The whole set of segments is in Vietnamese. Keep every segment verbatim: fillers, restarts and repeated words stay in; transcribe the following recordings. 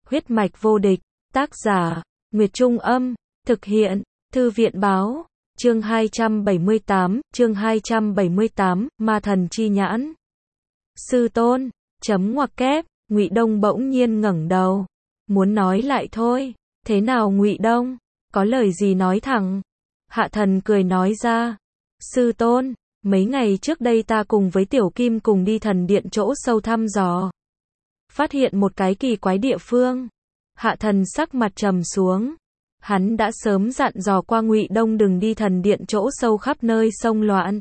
Huyết mạch vô địch, tác giả, Nguyệt Trung Âm, thực hiện, Thư viện Báo, chương hai trăm bảy mươi tám, chương hai trăm bảy mươi tám, Ma Thần Chi Nhãn. Sư tôn, chấm ngoặc kép, Ngụy Đông bỗng nhiên ngẩng đầu, muốn nói lại thôi, thế nào Ngụy Đông, có lời gì nói thẳng. Hạ Thần cười nói ra, sư tôn, mấy ngày trước đây ta cùng với Tiểu Kim cùng đi thần điện chỗ sâu thăm dò. Phát hiện một cái kỳ quái địa phương. Hạ Thần sắc mặt trầm xuống. Hắn đã sớm dặn dò qua Ngụy Đông đừng đi thần điện chỗ sâu khắp nơi xông loạn.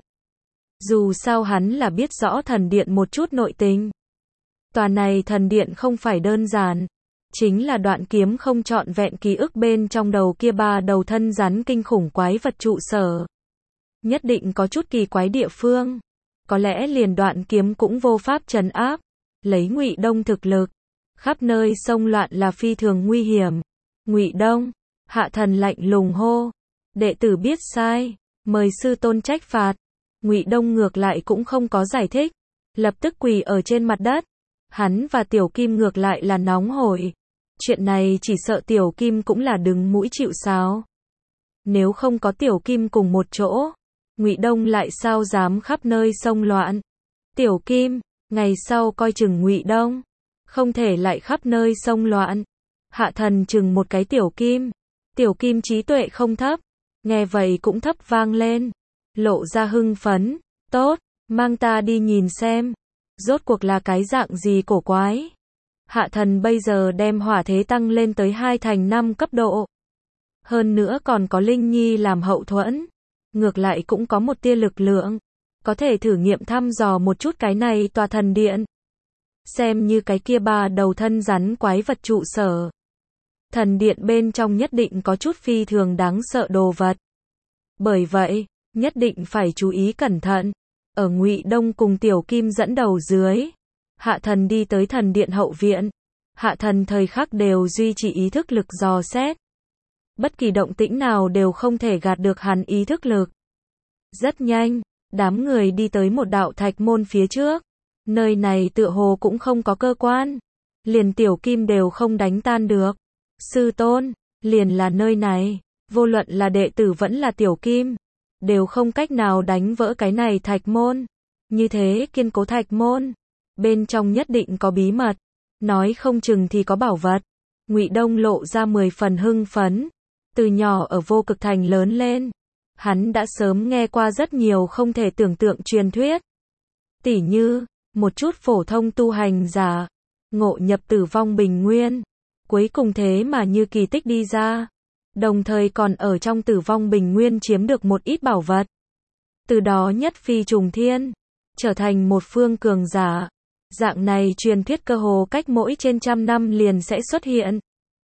Dù sao hắn là biết rõ thần điện một chút nội tình. Tòa này thần điện không phải đơn giản. Chính là đoạn kiếm không trọn vẹn ký ức bên trong đầu kia ba đầu thân rắn kinh khủng quái vật trụ sở. Nhất định có chút kỳ quái địa phương. Có lẽ liền đoạn kiếm cũng vô pháp trấn áp. Lấy Ngụy Đông thực lực, khắp nơi xông loạn là phi thường nguy hiểm. Ngụy Đông, Hạ Thần lạnh lùng hô, đệ tử biết sai, mời sư tôn trách phạt. Ngụy Đông ngược lại cũng không có giải thích, lập tức quỳ ở trên mặt đất. Hắn và Tiểu Kim ngược lại là nóng hổi. Chuyện này chỉ sợ Tiểu Kim cũng là đứng mũi chịu sào. Nếu không có Tiểu Kim cùng một chỗ, Ngụy Đông lại sao dám khắp nơi xông loạn. Tiểu Kim, ngày sau coi chừng Ngụy Đông, không thể lại khắp nơi xông loạn. Hạ Thần chừng một cái Tiểu Kim. Tiểu Kim trí tuệ không thấp, nghe vậy cũng thấp vang lên, lộ ra hưng phấn. Tốt, mang ta đi nhìn xem, rốt cuộc là cái dạng gì cổ quái. Hạ Thần bây giờ đem hỏa thế tăng lên tới hai thành năm cấp độ. Hơn nữa còn có Linh Nhi làm hậu thuẫn. Ngược lại cũng có một tia lực lượng. Có thể thử nghiệm thăm dò một chút cái này tòa thần điện. Xem như cái kia ba đầu thân rắn quái vật trụ sở. Thần điện bên trong nhất định có chút phi thường đáng sợ đồ vật. Bởi vậy, nhất định phải chú ý cẩn thận. Ở Ngụy Đông cùng Tiểu Kim dẫn đầu dưới, Hạ Thần đi tới thần điện hậu viện. Hạ Thần thời khắc đều duy trì ý thức lực dò xét. Bất kỳ động tĩnh nào đều không thể gạt được hắn ý thức lực. Rất nhanh, đám người đi tới một đạo thạch môn phía trước. Nơi này tựa hồ cũng không có cơ quan. Liền Tiểu Kim đều không đánh tan được. Sư tôn, liền là nơi này. Vô luận là đệ tử vẫn là Tiểu Kim, đều không cách nào đánh vỡ cái này thạch môn. Như thế kiên cố thạch môn, bên trong nhất định có bí mật. Nói không chừng thì có bảo vật. Ngụy Đông lộ ra mười phần hưng phấn. Từ nhỏ ở Vô Cực Thành lớn lên, hắn đã sớm nghe qua rất nhiều không thể tưởng tượng truyền thuyết. Tỉ như, một chút phổ thông tu hành giả, ngộ nhập tử vong bình nguyên, cuối cùng thế mà như kỳ tích đi ra. Đồng thời còn ở trong tử vong bình nguyên chiếm được một ít bảo vật. Từ đó nhất phi trùng thiên, trở thành một phương cường giả. Dạng này truyền thuyết cơ hồ cách mỗi trên trăm năm liền sẽ xuất hiện.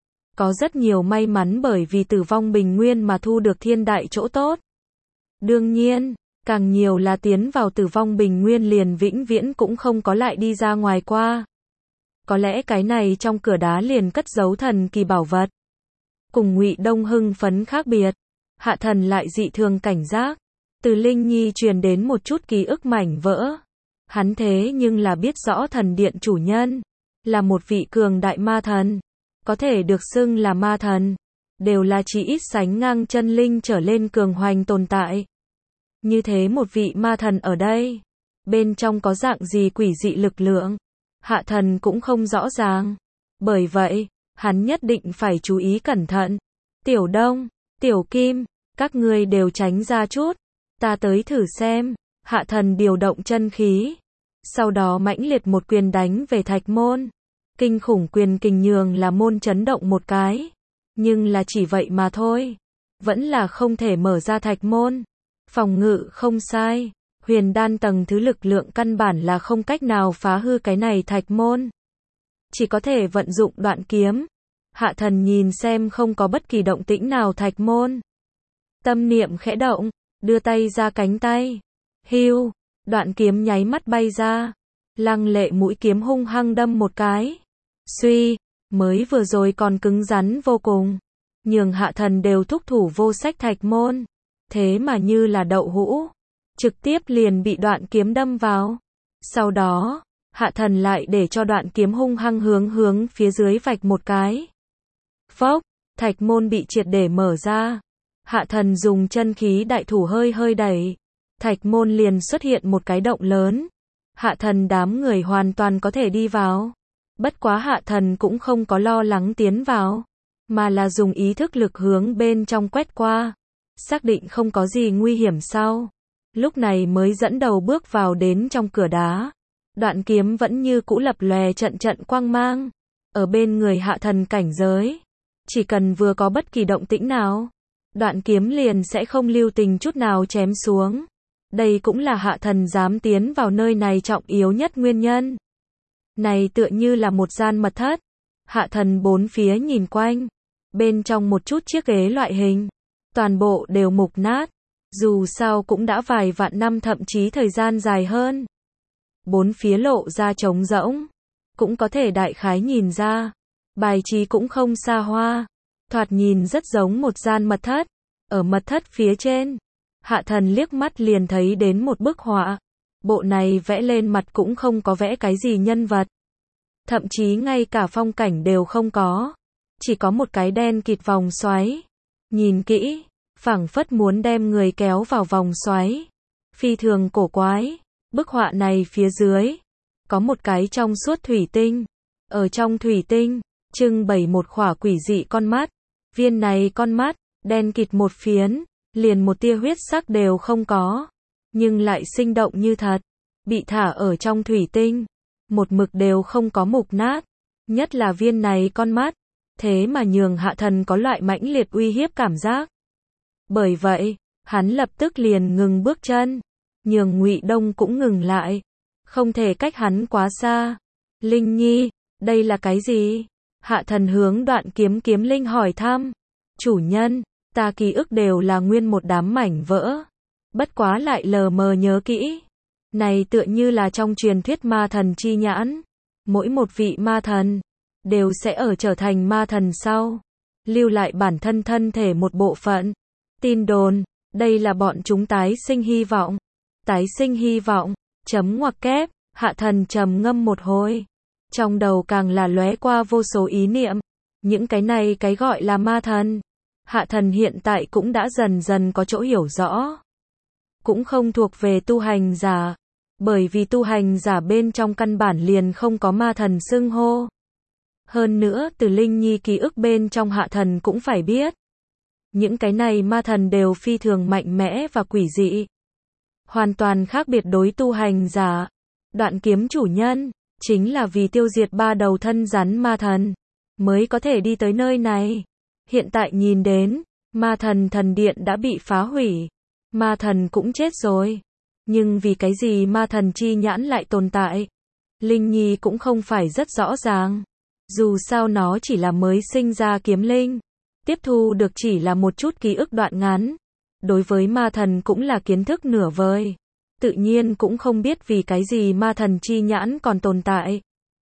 Có rất nhiều may mắn bởi vì tử vong bình nguyên mà thu được thiên đại chỗ tốt. Đương nhiên, càng nhiều là tiến vào tử vong bình nguyên liền vĩnh viễn cũng không có lại đi ra ngoài qua. Có lẽ cái này trong cửa đá liền cất giấu thần kỳ bảo vật. Cùng Ngụy Đông hưng phấn khác biệt, Hạ Thần lại dị thường cảnh giác. Từ Linh Nhi truyền đến một chút ký ức mảnh vỡ. Hắn thế nhưng là biết rõ thần điện chủ nhân, là một vị cường đại ma thần. Có thể được xưng là ma thần, đều là chỉ ít sánh ngang chân linh trở lên cường hoành tồn tại. Như thế một vị ma thần ở đây, bên trong có dạng gì quỷ dị lực lượng, Hạ Thần cũng không rõ ràng. Bởi vậy, hắn nhất định phải chú ý cẩn thận. Tiểu Đông, Tiểu Kim, các ngươi đều tránh ra chút, ta tới thử xem. Hạ Thần điều động chân khí, sau đó mãnh liệt một quyền đánh về thạch môn. Kinh khủng quyền kình nhường là môn chấn động một cái. Nhưng là chỉ vậy mà thôi. Vẫn là không thể mở ra thạch môn. Phòng ngự không sai. Huyền đan tầng thứ lực lượng căn bản là không cách nào phá hư cái này thạch môn. Chỉ có thể vận dụng đoạn kiếm. Hạ Thần nhìn xem không có bất kỳ động tĩnh nào thạch môn. Tâm niệm khẽ động, đưa tay ra cánh tay. Hưu, đoạn kiếm nháy mắt bay ra. Lăng lệ mũi kiếm hung hăng đâm một cái. Suy, mới vừa rồi còn cứng rắn vô cùng. Nhường Hạ Thần đều thúc thủ vô sách thạch môn. Thế mà như là đậu hũ. Trực tiếp liền bị đoạn kiếm đâm vào. Sau đó, Hạ Thần lại để cho đoạn kiếm hung hăng hướng hướng phía dưới vạch một cái. Phốc, thạch môn bị triệt để mở ra. Hạ Thần dùng chân khí đại thủ hơi hơi đẩy, thạch môn liền xuất hiện một cái động lớn. Hạ Thần đám người hoàn toàn có thể đi vào. Bất quá Hạ Thần cũng không có lo lắng tiến vào, mà là dùng ý thức lực hướng bên trong quét qua, xác định không có gì nguy hiểm sau. Lúc này mới dẫn đầu bước vào đến trong cửa đá. Đoạn kiếm vẫn như cũ lập lòe trận trận quang mang. Ở bên người Hạ Thần cảnh giới, chỉ cần vừa có bất kỳ động tĩnh nào, đoạn kiếm liền sẽ không lưu tình chút nào chém xuống. Đây cũng là Hạ Thần dám tiến vào nơi này trọng yếu nhất nguyên nhân. Này tựa như là một gian mật thất. Hạ Thần bốn phía nhìn quanh, bên trong một chút chiếc ghế loại hình, toàn bộ đều mục nát. Dù sao cũng đã vài vạn năm, thậm chí thời gian dài hơn. Bốn phía lộ ra trống rỗng, cũng có thể đại khái nhìn ra, bài trí cũng không xa hoa, thoạt nhìn rất giống một gian mật thất. Ở mật thất phía trên, Hạ Thần liếc mắt liền thấy đến một bức họa. Bộ này vẽ lên mặt cũng không có vẽ cái gì nhân vật, thậm chí ngay cả phong cảnh đều không có, chỉ có một cái đen kịt vòng xoáy. Nhìn kỹ, phảng phất muốn đem người kéo vào vòng xoáy, phi thường cổ quái. Bức họa này phía dưới có một cái trong suốt thủy tinh, ở trong thủy tinh trưng bày một khỏa quỷ dị con mắt. Viên này con mắt đen kịt một phiến, liền một tia huyết sắc đều không có, nhưng lại sinh động như thật, bị thả ở trong thủy tinh, một mực đều không có mục nát. Nhất là viên này con mắt, thế mà nhường Hạ Thần có loại mãnh liệt uy hiếp cảm giác. Bởi vậy, hắn lập tức liền ngừng bước chân, nhường Ngụy Đông cũng ngừng lại, không thể cách hắn quá xa. Linh Nhi, đây là cái gì? Hạ Thần hướng đoạn kiếm kiếm linh hỏi thăm. Chủ nhân, ta ký ức đều là nguyên một đám mảnh vỡ, bất quá lại lờ mờ nhớ kỹ. Này tựa như là trong truyền thuyết ma thần chi nhãn. Mỗi một vị ma thần đều sẽ ở trở thành ma thần sau, lưu lại bản thân thân thể một bộ phận. Tin đồn, đây là bọn chúng tái sinh hy vọng. Tái sinh hy vọng, chấm ngoặc kép. Hạ Thần trầm ngâm một hồi, trong đầu càng là lóe qua vô số ý niệm. Những cái này cái gọi là ma thần, Hạ Thần hiện tại cũng đã dần dần có chỗ hiểu rõ. Cũng không thuộc về tu hành giả, bởi vì tu hành giả bên trong căn bản liền không có ma thần xưng hô. Hơn nữa từ Linh Nhi ký ức bên trong Hạ Thần cũng phải biết, những cái này ma thần đều phi thường mạnh mẽ và quỷ dị, hoàn toàn khác biệt đối tu hành giả. Đoạn kiếm chủ nhân chính là vì tiêu diệt ba đầu thân rắn ma thần mới có thể đi tới nơi này. Hiện tại nhìn đến, ma thần thần điện đã bị phá hủy, ma thần cũng chết rồi. Nhưng vì cái gì ma thần chi nhãn lại tồn tại? Linh Nhi cũng không phải rất rõ ràng. Dù sao nó chỉ là mới sinh ra kiếm linh, tiếp thu được chỉ là một chút ký ức đoạn ngắn. Đối với ma thần cũng là kiến thức nửa vời. Tự nhiên cũng không biết vì cái gì ma thần chi nhãn còn tồn tại.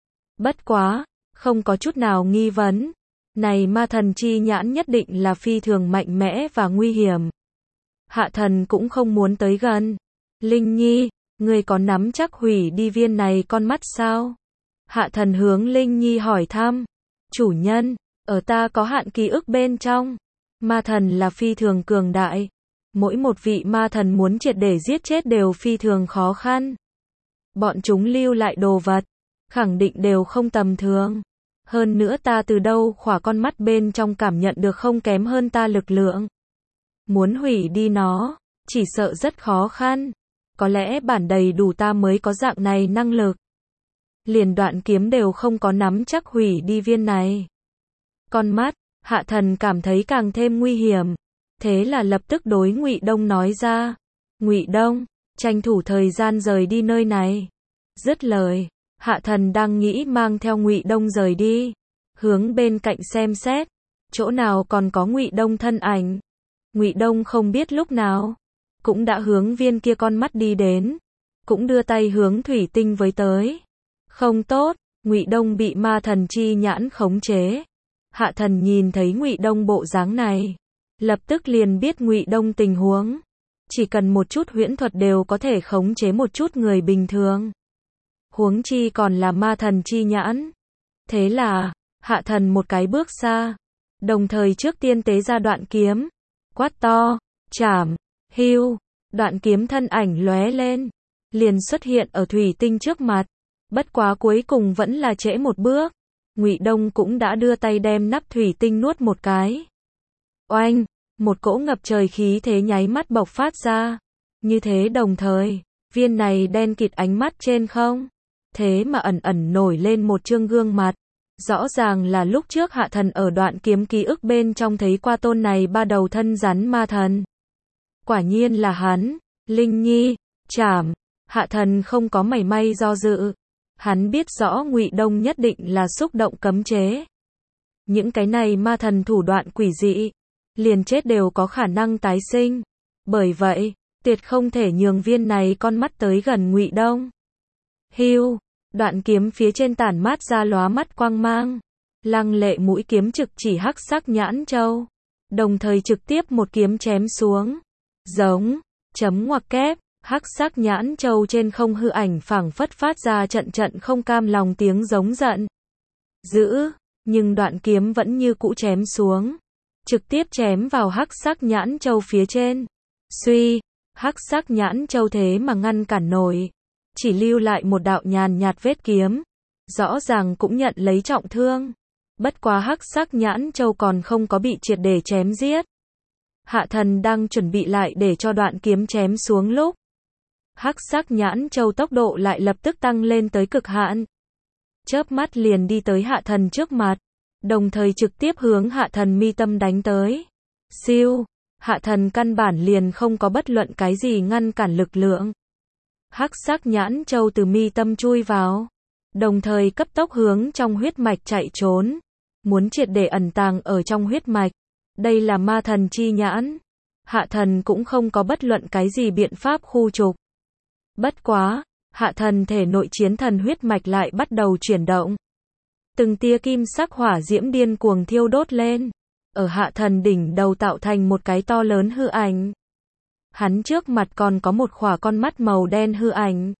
Bất quá, không có chút nào nghi vấn. Này ma thần chi nhãn nhất định là phi thường mạnh mẽ và nguy hiểm. Hạ Thần cũng không muốn tới gần. Linh Nhi, người có nắm chắc hủy đi viên này con mắt sao? Hạ Thần hướng Linh Nhi hỏi thăm. Chủ nhân, ở ta có hạn ký ức bên trong, ma thần là phi thường cường đại. Mỗi một vị ma thần muốn triệt để giết chết đều phi thường khó khăn. Bọn chúng lưu lại đồ vật, khẳng định đều không tầm thường. Hơn nữa ta từ đâu khỏa con mắt bên trong cảm nhận được không kém hơn ta lực lượng. Muốn hủy đi nó, chỉ sợ rất khó khăn. Có lẽ bản đầy đủ ta mới có dạng này năng lực. Liền đoạn kiếm đều không có nắm chắc hủy đi viên này con mắt. Hạ Thần cảm thấy càng thêm nguy hiểm, thế là lập tức đối Ngụy Đông nói ra. Ngụy Đông, tranh thủ thời gian rời đi nơi này. Dứt lời, Hạ Thần đang nghĩ mang theo Ngụy Đông rời đi, hướng bên cạnh xem xét, chỗ nào còn có Ngụy Đông thân ảnh. Ngụy Đông không biết lúc nào cũng đã hướng viên kia con mắt đi đến, cũng đưa tay hướng thủy tinh với tới. Không tốt, Ngụy Đông bị ma thần chi nhãn khống chế. Hạ Thần nhìn thấy Ngụy Đông bộ dáng này, lập tức liền biết Ngụy Đông tình huống. Chỉ cần một chút huyễn thuật đều có thể khống chế một chút người bình thường. huống chi còn là ma thần chi nhãn. Thế là, Hạ Thần một cái bước xa, đồng thời trước tiên tế ra đoạn kiếm, quát to, chảm, hưu, đoạn kiếm thân ảnh lóe lên, liền xuất hiện ở thủy tinh trước mặt. Bất quá cuối cùng vẫn là trễ một bước, Ngụy Đông cũng đã đưa tay đem nắp thủy tinh nuốt một cái. Oanh, một cỗ ngập trời khí thế nháy mắt bộc phát ra. Như thế đồng thời, viên này đen kịt ánh mắt trên không, thế mà ẩn ẩn nổi lên một trương gương mặt. Rõ ràng là lúc trước Hạ Thần ở đoạn kiếm ký ức bên trong thấy qua tôn này ba đầu thân rắn ma thần. Quả nhiên là hắn, Linh Nhi, chảm, Hạ Thần không có mảy may do dự. Hắn biết rõ Ngụy Đông nhất định là xúc động cấm chế. Những cái này ma thần thủ đoạn quỷ dị, liền chết đều có khả năng tái sinh. Bởi vậy, tuyệt không thể nhường viên này con mắt tới gần Ngụy Đông. Hưu, đoạn kiếm phía trên tản mát ra lóa mắt quang mang. Lăng lệ mũi kiếm trực chỉ hắc sắc nhãn châu, đồng thời trực tiếp một kiếm chém xuống. Giống, chấm ngoặc kép, hắc sắc nhãn châu trên không hư ảnh phảng phất phát ra trận trận không cam lòng tiếng giống giận. Dữ, nhưng đoạn kiếm vẫn như cũ chém xuống, trực tiếp chém vào hắc sắc nhãn châu phía trên. Suy, hắc sắc nhãn châu thế mà ngăn cản nổi, chỉ lưu lại một đạo nhàn nhạt vết kiếm, rõ ràng cũng nhận lấy trọng thương. Bất quá hắc sắc nhãn châu còn không có bị triệt để chém giết. Hạ Thần đang chuẩn bị lại để cho đoạn kiếm chém xuống lúc, hắc sắc nhãn châu tốc độ lại lập tức tăng lên tới cực hạn. Chớp mắt liền đi tới Hạ Thần trước mặt, đồng thời trực tiếp hướng Hạ Thần mi tâm đánh tới. Siêu, Hạ Thần căn bản liền không có bất luận cái gì ngăn cản lực lượng. Hắc sắc nhãn châu từ mi tâm chui vào, đồng thời cấp tốc hướng trong huyết mạch chạy trốn, muốn triệt để ẩn tàng ở trong huyết mạch. Đây là ma thần chi nhãn, Hạ Thần cũng không có bất luận cái gì biện pháp khu trục. Bất quá, Hạ Thần thể nội chiến thần huyết mạch lại bắt đầu chuyển động. Từng tia kim sắc hỏa diễm điên cuồng thiêu đốt lên, ở Hạ Thần đỉnh đầu tạo thành một cái to lớn hư ảnh. Hắn trước mặt còn có một khỏa con mắt màu đen hư ảnh.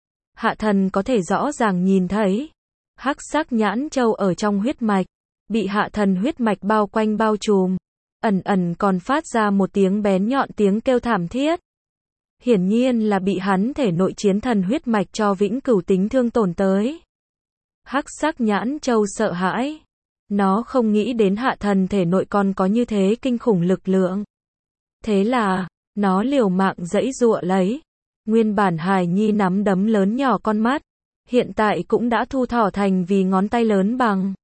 Hạ Thần có thể rõ ràng nhìn thấy, hắc sắc nhãn châu ở trong huyết mạch, bị Hạ Thần huyết mạch bao quanh bao trùm, ẩn ẩn còn phát ra một tiếng bén nhọn tiếng kêu thảm thiết. Hiển nhiên là bị hắn thể nội chiến thần huyết mạch cho vĩnh cửu tính thương tổn tới. Hắc sắc nhãn châu sợ hãi, nó không nghĩ đến Hạ Thần thể nội còn có như thế kinh khủng lực lượng. Thế là, nó liều mạng giãy giụa lấy. Nguyên bản hài nhi nắm đấm lớn nhỏ con mắt, hiện tại cũng đã thu thỏ thành vì ngón tay lớn bằng.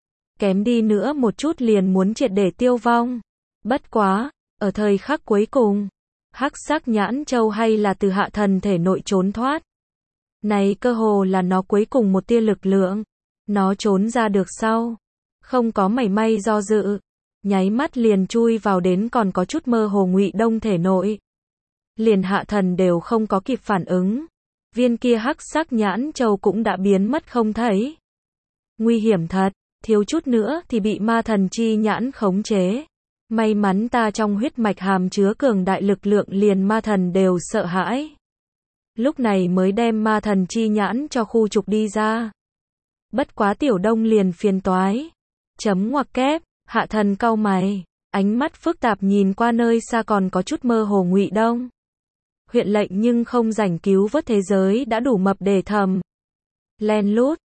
Kém đi nữa một chút liền muốn triệt để tiêu vong. Bất quá, ở thời khắc cuối cùng, hắc sắc nhãn châu hay là từ Hạ Thần thể nội trốn thoát. Này cơ hồ là nó cuối cùng một tia lực lượng. Nó trốn ra được sau, không có mảy may do dự, nháy mắt liền chui vào đến còn có chút mơ hồ Ngụy Đông thể nội. Liền Hạ Thần đều không có kịp phản ứng, viên kia hắc sắc nhãn châu cũng đã biến mất không thấy. Nguy hiểm thật, thiếu chút nữa thì bị ma thần chi nhãn khống chế. May mắn ta trong huyết mạch hàm chứa cường đại lực lượng liền ma thần đều sợ hãi. Lúc này mới đem ma thần chi nhãn cho khu trục đi ra. Bất quá Tiểu Đông liền phiền toái. Chấm ngoặc kép, Hạ Thần cau mày, ánh mắt phức tạp nhìn qua nơi xa còn có chút mơ hồ Ngụy Đông. Huyện lệnh nhưng không rảnh cứu vớt thế giới đã đủ mập để thầm. Len lút,